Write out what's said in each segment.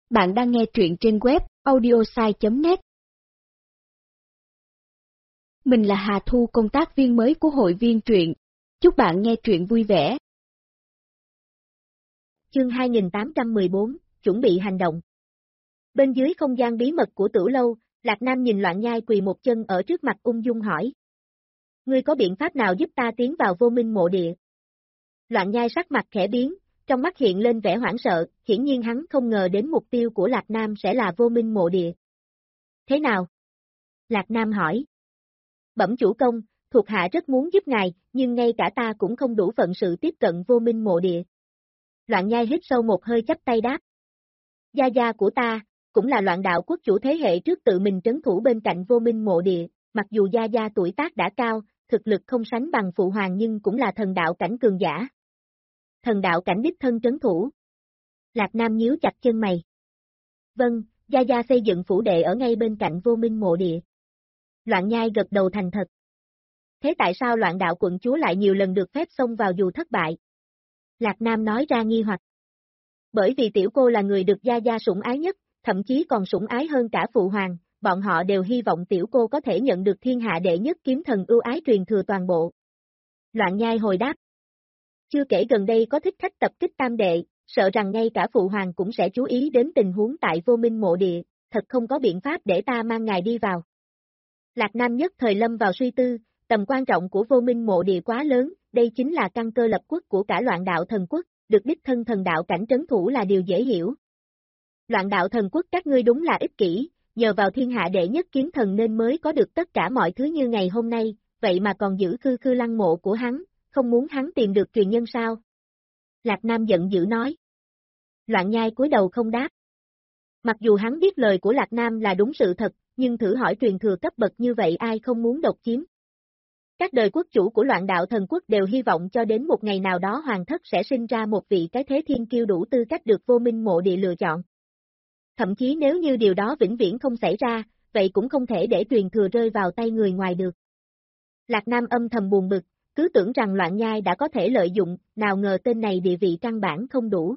Bạn đang nghe truyện trên web audiosai.net. Mình là Hà Thu, công tác viên mới của hội viên truyện. Chúc bạn nghe truyện vui vẻ. Chương 2814, chuẩn bị hành động. Bên dưới không gian bí mật của Tửu Lâu, Lạc Nam nhìn Loạn Nhai quỳ một chân ở trước mặt ung dung hỏi. Ngươi có biện pháp nào giúp ta tiến vào Vô Minh mộ địa? Loạn Nhai sắc mặt khẽ biến, trong mắt hiện lên vẻ hoảng sợ, hiển nhiên hắn không ngờ đến mục tiêu của Lạc Nam sẽ là Vô Minh mộ địa. Thế nào? Lạc Nam hỏi. Bẩm chủ công, thuộc hạ rất muốn giúp ngài, nhưng ngay cả ta cũng không đủ phận sự tiếp cận Vô Minh mộ địa. Loạn Nhai hít sâu một hơi chắp tay đáp. Gia gia của ta, cũng là Loạn đạo quốc chủ thế hệ trước tự mình trấn thủ bên cạnh Vô Minh mộ địa, mặc dù gia gia tuổi tác đã cao, thực lực không sánh bằng phụ hoàng nhưng cũng là thần đạo cảnh cường giả. Thần đạo cảnh đích thân trấn thủ. Lạc Nam nhíu chặt chân mày. Vâng, gia gia xây dựng phủ đệ ở ngay bên cạnh Vô Minh mộ địa. Loạn Nhai gật đầu thành thật. Thế tại sao Loạn đạo quận chúa lại nhiều lần được phép xông vào dù thất bại? Lạc Nam nói ra nghi hoặc. Bởi vì tiểu cô là người được gia gia sủng ái nhất, thậm chí còn sủng ái hơn cả phụ hoàng, bọn họ đều hy vọng tiểu cô có thể nhận được thiên hạ đệ nhất kiếm thần ưu ái truyền thừa toàn bộ. Loạn Nhai hồi đáp. Chưa kể gần đây có thích khách tập kích tam đệ, sợ rằng ngay cả phụ hoàng cũng sẽ chú ý đến tình huống tại Vô Minh mộ địa, thật không có biện pháp để ta mang ngài đi vào. Lạc Nam nhất thời lâm vào suy tư, tầm quan trọng của Vô Minh mộ địa quá lớn, đây chính là căn cơ lập quốc của cả Loạn đạo thần quốc, được đích thân thần đạo cảnh trấn thủ là điều dễ hiểu. Loạn đạo thần quốc các ngươi đúng là ích kỷ, nhờ vào thiên hạ đệ nhất kiếm thần nên mới có được tất cả mọi thứ như ngày hôm nay, vậy mà còn giữ khư khư lăng mộ của hắn, không muốn hắn tìm được truyền nhân sao? Lạc Nam giận dữ nói. Loạn Nhai cúi đầu không đáp. Mặc dù hắn biết lời của Lạc Nam là đúng sự thật, nhưng thử hỏi truyền thừa cấp bậc như vậy ai không muốn độc chiếm. Các đời quốc chủ của Loạn đạo thần quốc đều hy vọng cho đến một ngày nào đó hoàng thất sẽ sinh ra một vị cái thế thiên kiêu đủ tư cách được Vô Minh mộ địa lựa chọn. Thậm chí nếu như điều đó vĩnh viễn không xảy ra, vậy cũng không thể để truyền thừa rơi vào tay người ngoài được. Lạc Nam âm thầm buồn bực, cứ tưởng rằng Loạn Nhai đã có thể lợi dụng, nào ngờ tên này địa vị căn bản không đủ.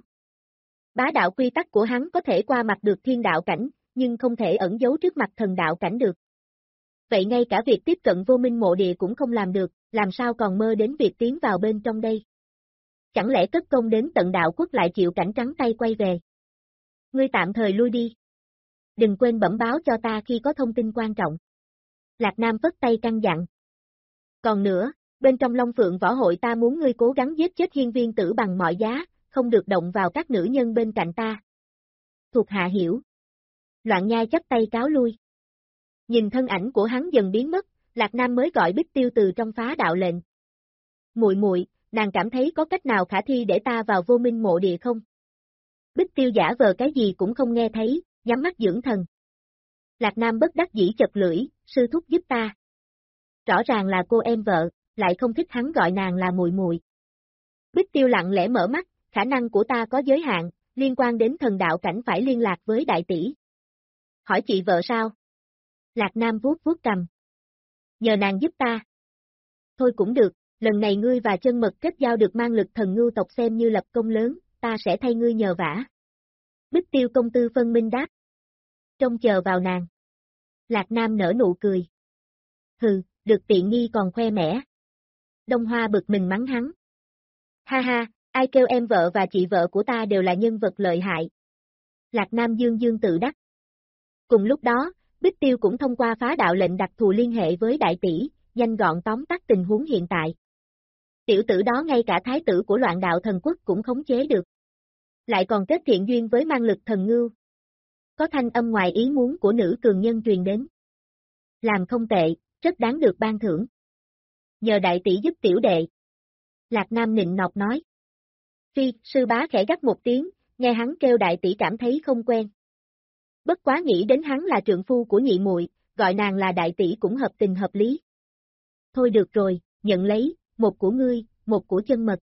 Bá đạo quy tắc của hắn có thể qua mặt được thiên đạo cảnh, nhưng không thể ẩn giấu trước mặt thần đạo cảnh được. Vậy ngay cả việc tiếp cận Vô Minh mộ địa cũng không làm được, làm sao còn mơ đến việc tiến vào bên trong đây? Chẳng lẽ cất công đến tận đạo quốc lại chịu cảnh trắng tay quay về? Ngươi tạm thời lui đi. Đừng quên bẩm báo cho ta khi có thông tin quan trọng. Lạc Nam vất tay căn dặn. Còn nữa, bên trong Long Phượng võ hội ta muốn ngươi cố gắng giết chết Hiên Viên Tử bằng mọi giá, không được động vào các nữ nhân bên cạnh ta. Thuộc hạ hiểu. Loạn Nhai chắp tay cáo lui. Nhìn thân ảnh của hắn dần biến mất, Lạc Nam mới gọi Bích Tiêu từ trong phá đạo lệnh. Muội muội, nàng cảm thấy có cách nào khả thi để ta vào Vô Minh mộ địa không? Bích Tiêu giả vờ cái gì cũng không nghe thấy, nhắm mắt dưỡng thần. Lạc Nam bất đắc dĩ chật lưỡi, sư thúc giúp ta. Rõ ràng là cô em vợ, lại không thích hắn gọi nàng là muội muội. Bích Tiêu lặng lẽ mở mắt, khả năng của ta có giới hạn, liên quan đến thần đạo cảnh phải liên lạc với đại tỷ. Hỏi chị vợ sao? Lạc Nam vuốt vuốt cầm. Nhờ nàng giúp ta. Thôi cũng được, lần này ngươi và Chân Mật kết giao được mang lực thần ngưu tộc xem như lập công lớn, ta sẽ thay ngươi nhờ vả. Bích Tiêu công tư phân minh đáp. Trông chờ vào nàng. Lạc Nam nở nụ cười. Hừ, được tiện nghi còn khoe mẽ. Đông Hoa bực mình mắng hắn. Ha ha, ai kêu em vợ và chị vợ của ta đều là nhân vật lợi hại. Lạc Nam dương dương tự đắc. Cùng lúc đó, Bích Tiêu cũng thông qua phá đạo lệnh đặc thù liên hệ với đại tỷ, nhanh gọn tóm tắt tình huống hiện tại. Tiểu tử đó ngay cả thái tử của Loạn đạo thần quốc cũng khống chế được. Lại còn kết thiện duyên với mang lực thần ngưu. Có thanh âm ngoài ý muốn của nữ cường nhân truyền đến. Làm không tệ, rất đáng được ban thưởng. Nhờ đại tỷ giúp tiểu đệ. Lạc Nam nịnh nọt nói. Phi, sư bá khẽ gắt một tiếng, nghe hắn kêu đại tỷ cảm thấy không quen. Bất quá nghĩ đến hắn là trượng phu của nhị muội, gọi nàng là đại tỷ cũng hợp tình hợp lý. Thôi được rồi, nhận lấy, một của ngươi, một của Chân Mật.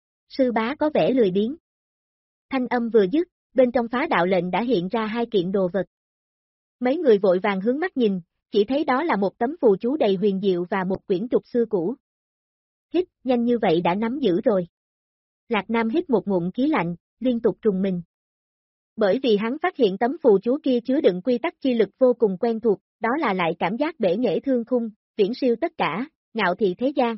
Sư bá có vẻ lười biếng. Thanh âm vừa dứt, bên trong phá đạo lệnh đã hiện ra hai kiện đồ vật. Mấy người vội vàng hướng mắt nhìn, chỉ thấy đó là một tấm phù chú đầy huyền diệu và một quyển trục xưa cũ. Hít, nhanh như vậy đã nắm giữ rồi. Lạc Nam hít một ngụm khí lạnh, liên tục trùng mình. Bởi vì hắn phát hiện tấm phù chú kia chứa đựng quy tắc chi lực vô cùng quen thuộc, đó là lại cảm giác bể nghệ thương khung, viễn siêu tất cả, ngạo thị thế gian.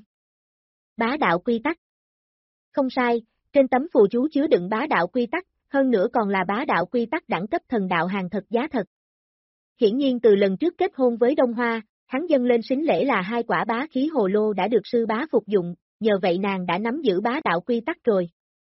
Bá đạo quy tắc. Không sai, trên tấm phù chú chứa đựng bá đạo quy tắc, hơn nữa còn là bá đạo quy tắc đẳng cấp thần đạo hàng thật giá thật. Hiển nhiên từ lần trước kết hôn với Đông Hoa, hắn dâng lên sính lễ là 2 quả bá khí hồ lô đã được sư bá phục dụng, nhờ vậy nàng đã nắm giữ bá đạo quy tắc rồi.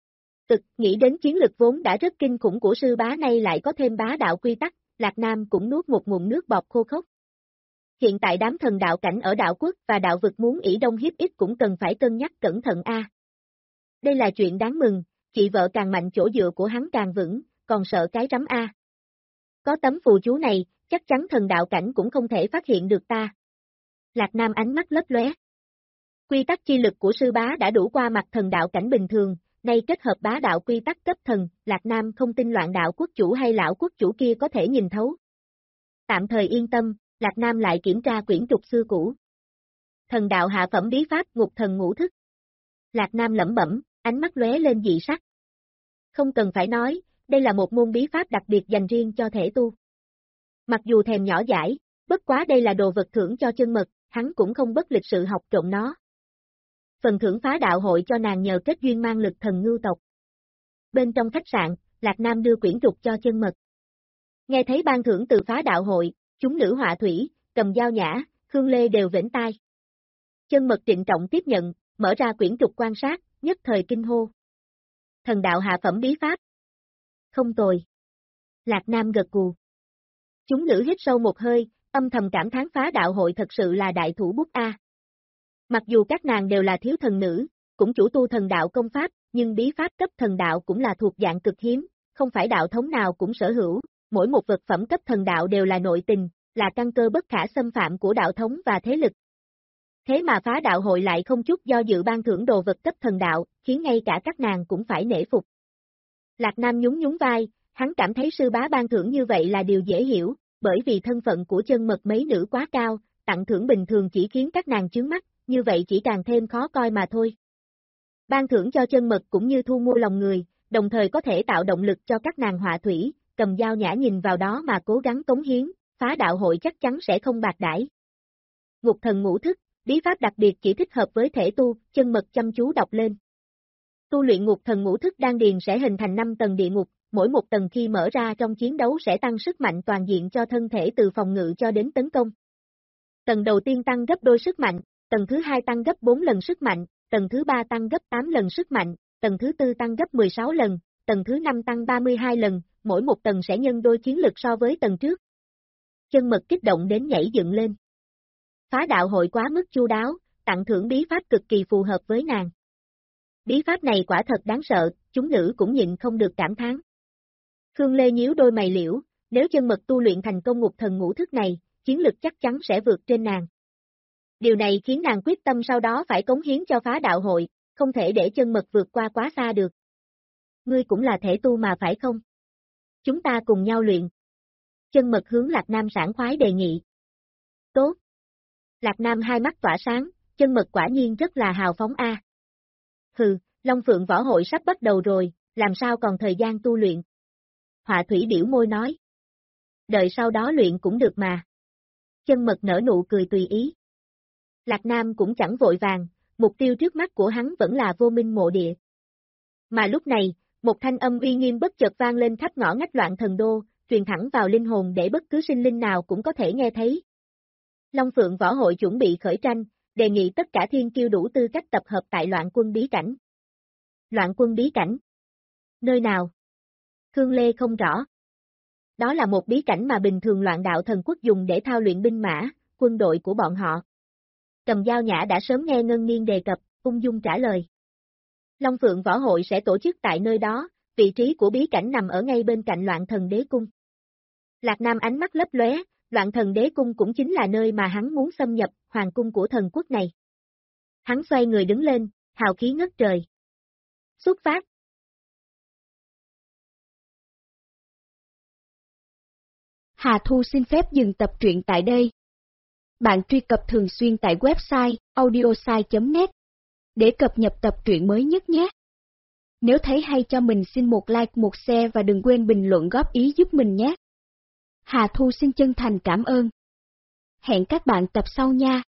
Nghĩ đến chiến lực vốn đã rất kinh khủng của sư bá nay lại có thêm bá đạo quy tắc, Lạc Nam cũng nuốt một ngụm nước bọt khô khốc. Hiện tại đám thần đạo cảnh ở đạo quốc và đạo vực muốn ỷ đông hiếp ít cũng cần phải cân nhắc cẩn thận a. Đây là chuyện đáng mừng, chị vợ càng mạnh chỗ dựa của hắn càng vững, còn sợ cái rắm a. Có tấm phù chú này, chắc chắn thần đạo cảnh cũng không thể phát hiện được ta. Lạc Nam ánh mắt lấp lóe. Quy tắc chi lực của sư bá đã đủ qua mặt thần đạo cảnh bình thường, nay kết hợp bá đạo quy tắc cấp thần, Lạc Nam không tin loạn đạo quốc chủ hay lão quốc chủ kia có thể nhìn thấu. Tạm thời yên tâm, Lạc Nam lại kiểm tra quyển trục xưa cũ. Thần đạo hạ phẩm bí pháp ngục thần ngũ thức. Lạc Nam lẩm bẩm, ánh mắt lóe lên dị sắc. Không cần phải nói, đây là một môn bí pháp đặc biệt dành riêng cho thể tu. Mặc dù thèm nhỏ dãi, bất quá đây là đồ vật thưởng cho chân mật, hắn cũng không bất lịch sự học trộn nó. Phần thưởng phá đạo hội cho nàng nhờ kết duyên mang lực thần ngưu tộc. Bên trong khách sạn, Lạc Nam đưa quyển trục cho chân mật. Nghe thấy ban thưởng từ phá đạo hội, chúng nữ họa thủy, cầm dao nhã, Khương Lê đều vểnh tai. Chân mật trịnh trọng tiếp nhận, mở ra quyển trục quan sát, nhất thời kinh hô. Thần đạo hạ phẩm bí pháp. Không tồi. Lạc Nam gật gù. Chúng nữ hít sâu một hơi, âm thầm cảm thán phá đạo hội thật sự là đại thủ bút A. Mặc dù các nàng đều là thiếu thần nữ, cũng chủ tu thần đạo công pháp, nhưng bí pháp cấp thần đạo cũng là thuộc dạng cực hiếm, không phải đạo thống nào cũng sở hữu, mỗi một vật phẩm cấp thần đạo đều là nội tình, là căn cơ bất khả xâm phạm của đạo thống và thế lực. Thế mà phá đạo hội lại không chút do dự ban thưởng đồ vật cấp thần đạo, khiến ngay cả các nàng cũng phải nể phục. Lạc Nam nhún nhún vai, hắn cảm thấy sư bá ban thưởng như vậy là điều dễ hiểu, bởi vì thân phận của chân mật mấy nữ quá cao, tặng thưởng bình thường chỉ khiến các nàng chướng mắt, như vậy chỉ càng thêm khó coi mà thôi. Ban thưởng cho chân mật cũng như thu mua lòng người, đồng thời có thể tạo động lực cho các nàng họa thủy, cầm dao nhã nhìn vào đó mà cố gắng cống hiến, phá đạo hội chắc chắn sẽ không bạc đãi. Ngục thần ngũ thức, bí pháp đặc biệt chỉ thích hợp với thể tu, chân mật chăm chú đọc lên. Tu luyện ngục thần ngũ thức đan điền sẽ hình thành 5 tầng địa ngục, mỗi một tầng khi mở ra trong chiến đấu sẽ tăng sức mạnh toàn diện cho thân thể từ phòng ngự cho đến tấn công. Tầng đầu tiên tăng gấp đôi sức mạnh, tầng thứ 2 tăng gấp 4 lần sức mạnh, tầng thứ 3 tăng gấp 8 lần sức mạnh, tầng thứ 4 tăng gấp 16 lần, tầng thứ 5 tăng 32 lần, mỗi một tầng sẽ nhân đôi chiến lực so với tầng trước. Chân mật kích động đến nhảy dựng lên. Phá đạo hội quá mức chu đáo, tặng thưởng bí pháp cực kỳ phù hợp với nàng. Bí pháp này quả thật đáng sợ, chúng nữ cũng nhịn không được cảm thán. Khương Lê nhíu đôi mày liễu, nếu chân mật tu luyện thành công ngục thần ngũ thức này, chiến lực chắc chắn sẽ vượt trên nàng. Điều này khiến nàng quyết tâm sau đó phải cống hiến cho phá đạo hội, không thể để chân mật vượt qua quá xa được. Ngươi cũng là thể tu mà phải không? Chúng ta cùng nhau luyện. Chân mật hướng Lạc Nam sảng khoái đề nghị. Tốt. Lạc Nam hai mắt tỏa sáng, chân mật quả nhiên rất là hào phóng a. Hừ, Long Phượng võ hội sắp bắt đầu rồi, làm sao còn thời gian tu luyện? Họa thủy biểu môi nói. Đợi sau đó luyện cũng được mà. Chân mật nở nụ cười tùy ý. Lạc Nam cũng chẳng vội vàng, mục tiêu trước mắt của hắn vẫn là vô minh mộ địa. Mà lúc này, một thanh âm uy nghiêm bất chợt vang lên khắp ngõ ngách loạn thần đô, truyền thẳng vào linh hồn để bất cứ sinh linh nào cũng có thể nghe thấy. Long Phượng võ hội chuẩn bị khởi tranh, đề nghị tất cả thiên kiêu đủ tư cách tập hợp tại loạn quân bí cảnh. Loạn quân bí cảnh? Nơi nào? Khương Lê không rõ. Đó là một bí cảnh mà bình thường loạn đạo thần quốc dùng để thao luyện binh mã, quân đội của bọn họ. Cầm dao nhã đã sớm nghe Ngân Nghiên đề cập, ung dung trả lời. Long Phượng võ hội sẽ tổ chức tại nơi đó, vị trí của bí cảnh nằm ở ngay bên cạnh loạn thần đế cung. Lạc Nam ánh mắt lấp lóe, loạn thần đế cung cũng chính là nơi mà hắn muốn xâm nhập, hoàng cung của thần quốc này. Hắn xoay người đứng lên, hào khí ngất trời. Xuất phát. Hà Thu xin phép dừng tập truyện tại đây. Bạn truy cập thường xuyên tại website audiosai.net để cập nhật tập truyện mới nhất nhé. Nếu thấy hay cho mình xin một like, một share và đừng quên bình luận góp ý giúp mình nhé. Hà Thu xin chân thành cảm ơn. Hẹn các bạn tập sau nha.